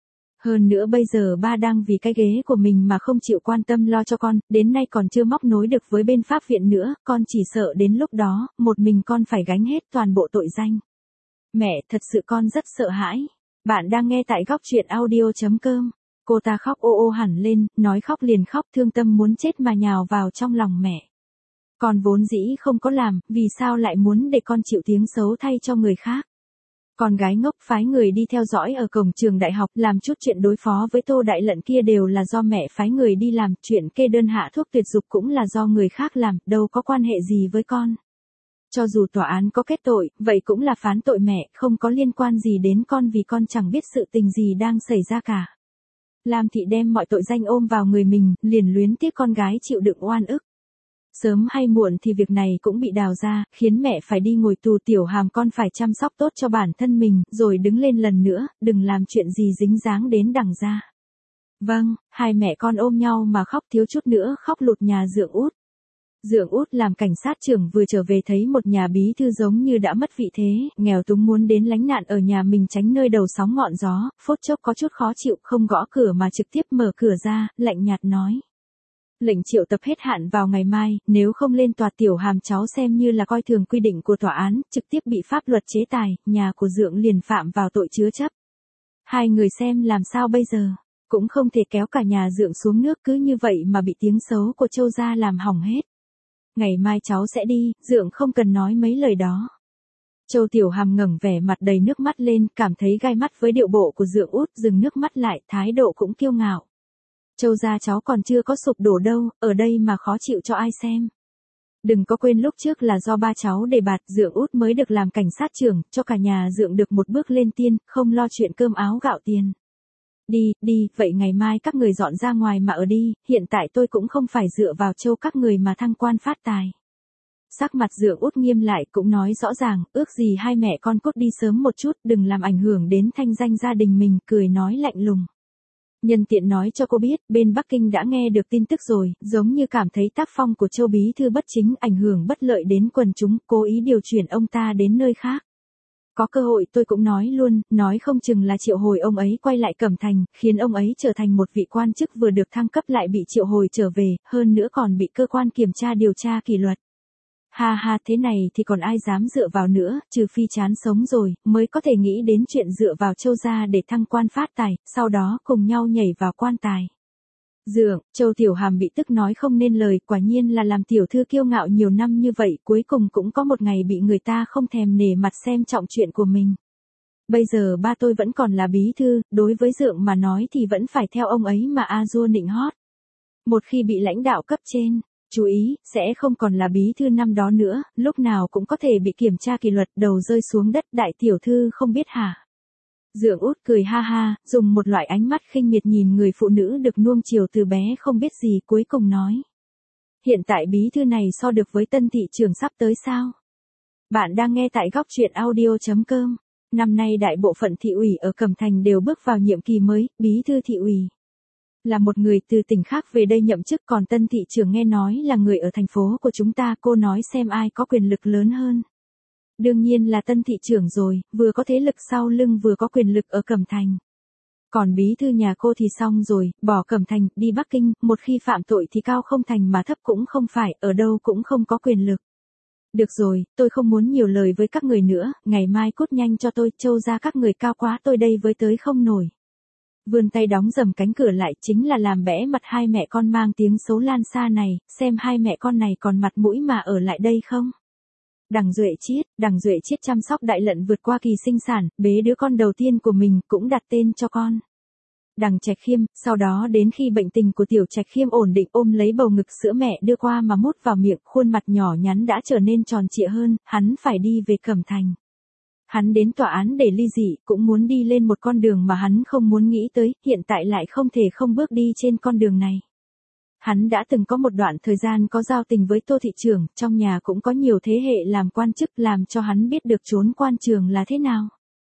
Hơn nữa bây giờ ba đang vì cái ghế của mình mà không chịu quan tâm lo cho con, đến nay còn chưa móc nối được với bên pháp viện nữa, con chỉ sợ đến lúc đó, một mình con phải gánh hết toàn bộ tội danh. Mẹ, thật sự con rất sợ hãi. Bạn đang nghe tại góc truyện audio.com. Cô ta khóc ô ô hẳn lên, nói khóc liền khóc, thương tâm muốn chết mà nhào vào trong lòng mẹ. Con vốn dĩ không có làm, vì sao lại muốn để con chịu tiếng xấu thay cho người khác? Con gái ngốc phái người đi theo dõi ở cổng trường đại học, làm chút chuyện đối phó với Tô Đại Lận kia đều là do mẹ phái người đi làm, chuyện kê đơn hạ thuốc tuyệt dục cũng là do người khác làm, đâu có quan hệ gì với con. Cho dù tòa án có kết tội, vậy cũng là phán tội mẹ, không có liên quan gì đến con vì con chẳng biết sự tình gì đang xảy ra cả. Lam Thị đem mọi tội danh ôm vào người mình, liền luyến tiếc con gái chịu đựng oan ức. Sớm hay muộn thì việc này cũng bị đào ra, khiến mẹ phải đi ngồi tù. Tiểu Hàm, con phải chăm sóc tốt cho bản thân mình, rồi đứng lên lần nữa, đừng làm chuyện gì dính dáng đến đằng gia. Vâng, hai mẹ con ôm nhau mà khóc, thiếu chút nữa khóc lụt nhà Dượng Út. Dượng Út làm cảnh sát trưởng vừa trở về thấy một nhà bí thư giống như đã mất vị thế, nghèo túng muốn đến lánh nạn ở nhà mình tránh nơi đầu sóng ngọn gió, phút chốc có chút khó chịu, không gõ cửa mà trực tiếp mở cửa ra, lạnh nhạt nói. Lệnh triệu tập hết hạn vào ngày mai, nếu không lên tòa. Tiểu Hàm, cháu xem như là coi thường quy định của tòa án, trực tiếp bị pháp luật chế tài, nhà của Dượng liền phạm vào tội chứa chấp. Hai người xem làm sao bây giờ, cũng không thể kéo cả nhà Dượng xuống nước cứ như vậy mà bị tiếng xấu của Châu gia làm hỏng hết. Ngày mai cháu sẽ đi, Dượng không cần nói mấy lời đó. Châu Tiểu Hàm ngẩng vẻ mặt đầy nước mắt lên, cảm thấy gai mắt với điệu bộ của Dượng Út, dừng nước mắt lại, thái độ cũng kiêu ngạo. Châu gia cháu còn chưa có sụp đổ đâu, ở đây mà khó chịu cho ai xem. Đừng có quên lúc trước là do ba cháu đề bạt, Dượng Út mới được làm cảnh sát trưởng, cho cả nhà Dượng được một bước lên tiên, không lo chuyện cơm áo gạo tiền. Đi, vậy ngày mai các người dọn ra ngoài mà ở đi, hiện tại tôi cũng không phải dựa vào Châu các người mà thăng quan phát tài. Sắc mặt Dượng Út nghiêm lại, cũng nói rõ ràng, ước gì hai mẹ con cút đi sớm một chút, đừng làm ảnh hưởng đến thanh danh gia đình mình, cười nói lạnh lùng. Nhân tiện nói cho cô biết, bên Bắc Kinh đã nghe được tin tức rồi, giống như cảm thấy tác phong của Châu bí thư bất chính, ảnh hưởng bất lợi đến quần chúng, cố ý điều chuyển ông ta đến nơi khác. Có cơ hội tôi cũng nói luôn, nói không chừng là triệu hồi ông ấy quay lại Cẩm Thành, khiến ông ấy trở thành một vị quan chức vừa được thăng cấp lại bị triệu hồi trở về, hơn nữa còn bị cơ quan kiểm tra điều tra kỷ luật. Ha ha, thế này thì còn ai dám dựa vào nữa, trừ phi chán sống rồi, mới có thể nghĩ đến chuyện dựa vào Châu gia để thăng quan phát tài, sau đó cùng nhau nhảy vào quan tài. Dượng, Châu Tiểu Hàm bị tức nói không nên lời, quả nhiên là làm tiểu thư kiêu ngạo nhiều năm như vậy, cuối cùng cũng có một ngày bị người ta không thèm nể mặt xem trọng chuyện của mình. Bây giờ ba tôi vẫn còn là bí thư, đối với Dượng mà nói thì vẫn phải theo ông ấy mà a dua nịnh hót. Một khi bị lãnh đạo cấp trên chú ý, sẽ không còn là bí thư năm đó nữa, lúc nào cũng có thể bị kiểm tra kỷ luật, đầu rơi xuống đất. Đại tiểu thư không biết hả? Dượng Út cười ha ha, dùng một loại ánh mắt khinh miệt nhìn người phụ nữ được nuông chiều từ bé không biết gì, cuối cùng nói. Hiện tại bí thư này so được với Tân thị trưởng sắp tới sao? Bạn đang nghe tại góc truyện audio.com. Năm nay đại bộ phận thị ủy ở Cẩm Thành đều bước vào nhiệm kỳ mới, bí thư thị ủy Là một người từ tỉnh khác về đây nhậm chức, còn tân thị trưởng nghe nói là người ở thành phố của chúng ta, cô nói xem ai có quyền lực lớn hơn. Đương nhiên là tân thị trưởng rồi, vừa có thế lực sau lưng vừa có quyền lực ở Cẩm Thành. Còn bí thư nhà cô thì xong rồi, bỏ Cẩm Thành, đi Bắc Kinh, một khi phạm tội thì cao không thành mà thấp cũng không phải, ở đâu cũng không có quyền lực. Được rồi, tôi không muốn nhiều lời với các người nữa, ngày mai cút nhanh cho tôi, Châu ra các người cao quá, tôi đây với tới không nổi. Vươn tay đóng dầm cánh cửa lại, chính là làm bẽ mặt hai mẹ con mang tiếng xấu lan xa này, xem hai mẹ con này còn mặt mũi mà ở lại đây không. Đằng Duệ Chiết chăm sóc Đại Lận vượt qua kỳ sinh sản, bế đứa con đầu tiên của mình, cũng đặt tên cho con Đằng Trạch Khiêm, sau đó đến khi bệnh tình của tiểu Trạch Khiêm ổn định, ôm lấy bầu ngực sữa mẹ đưa qua mà mút vào miệng, khuôn mặt nhỏ nhắn đã trở nên tròn trịa hơn, hắn phải đi về Cẩm Thành. Hắn đến tòa án để ly dị, cũng muốn đi lên một con đường mà hắn không muốn nghĩ tới, hiện tại lại không thể không bước đi trên con đường này. Hắn đã từng có một đoạn thời gian có giao tình với Tô thị trưởng, trong nhà cũng có nhiều thế hệ làm quan chức, làm cho hắn biết được chốn quan trường là thế nào.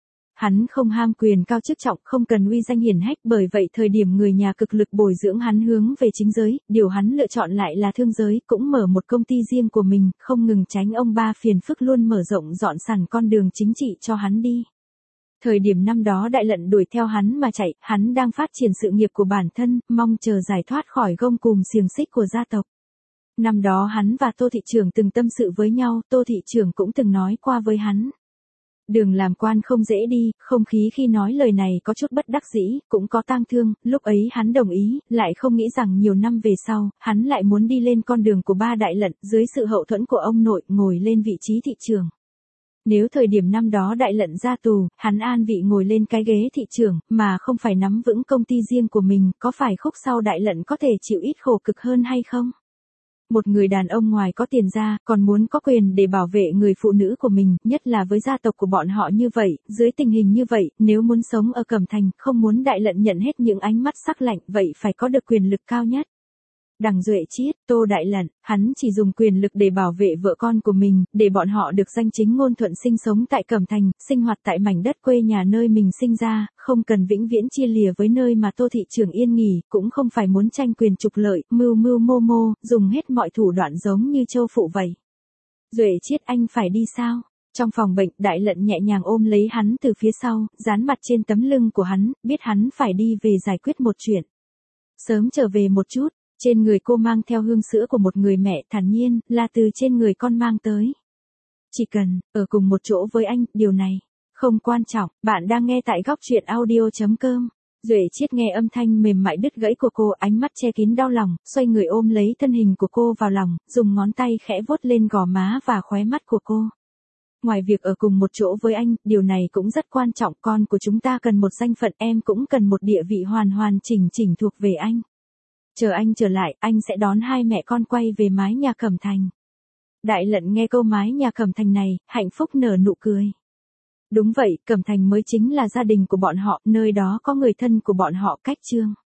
Hắn không ham quyền cao chức trọng, không cần uy danh hiển hách, bởi vậy thời điểm người nhà cực lực bồi dưỡng hắn hướng về chính giới, điều hắn lựa chọn lại là thương giới, cũng mở một công ty riêng của mình, không ngừng tránh ông ba phiền phức, luôn mở rộng dọn sẵn con đường chính trị cho hắn đi. Thời điểm năm đó Đại Lận đuổi theo hắn mà chạy, hắn đang phát triển sự nghiệp của bản thân, mong chờ giải thoát khỏi gông cùm xiềng xích của gia tộc. Năm đó hắn và Tô thị trưởng từng tâm sự với nhau, Tô thị trưởng cũng từng nói qua với hắn. Đường làm quan không dễ đi, không khí khi nói lời này có chút bất đắc dĩ, cũng có tang thương, lúc ấy hắn đồng ý, lại không nghĩ rằng nhiều năm về sau, hắn lại muốn đi lên con đường của ba Đại Lận, dưới sự hậu thuẫn của ông nội, ngồi lên vị trí thị trưởng. Nếu thời điểm năm đó Đại Lận ra tù, hắn an vị ngồi lên cái ghế thị trưởng, mà không phải nắm vững công ty riêng của mình, có phải khúc sau Đại Lận có thể chịu ít khổ cực hơn hay không? Một người đàn ông ngoài có tiền ra, còn muốn có quyền để bảo vệ người phụ nữ của mình, nhất là với gia tộc của bọn họ như vậy, dưới tình hình như vậy, nếu muốn sống ở Cẩm Thành, không muốn Đại Lận nhận hết những ánh mắt sắc lạnh, vậy phải có được quyền lực cao nhất. Đằng Duệ Chiết, Tô Đại Lận, hắn chỉ dùng quyền lực để bảo vệ vợ con của mình, để bọn họ được danh chính ngôn thuận sinh sống tại Cẩm Thành, sinh hoạt tại mảnh đất quê nhà nơi mình sinh ra, không cần vĩnh viễn chia lìa với nơi mà Tô thị trưởng yên nghỉ, cũng không phải muốn tranh quyền trục lợi, mưu mô, dùng hết mọi thủ đoạn giống như Châu phụ vậy. Duệ Chiết, anh phải đi sao? Trong phòng bệnh, Đại Lận nhẹ nhàng ôm lấy hắn từ phía sau, dán mặt trên tấm lưng của hắn, biết hắn phải đi về giải quyết một chuyện. Sớm trở về một chút. Trên người cô mang theo hương sữa của một người mẹ, thản nhiên, là từ trên người con mang tới. Chỉ cần, ở cùng một chỗ với anh, điều này, không quan trọng, bạn đang nghe tại góc truyện audio.com. Duệ Chiết nghe âm thanh mềm mại đứt gãy của cô, ánh mắt che kín đau lòng, xoay người ôm lấy thân hình của cô vào lòng, dùng ngón tay khẽ vuốt lên gò má và khóe mắt của cô. Ngoài việc ở cùng một chỗ với anh, điều này cũng rất quan trọng, con của chúng ta cần một danh phận, em cũng cần một địa vị hoàn chỉnh thuộc về anh. Chờ anh trở lại, anh sẽ đón hai mẹ con quay về mái nhà Cẩm Thành. Đại Lận nghe câu mái nhà Cẩm Thành này, hạnh phúc nở nụ cười. Đúng vậy, Cẩm Thành mới chính là gia đình của bọn họ, nơi đó có người thân của bọn họ, Cách Trương.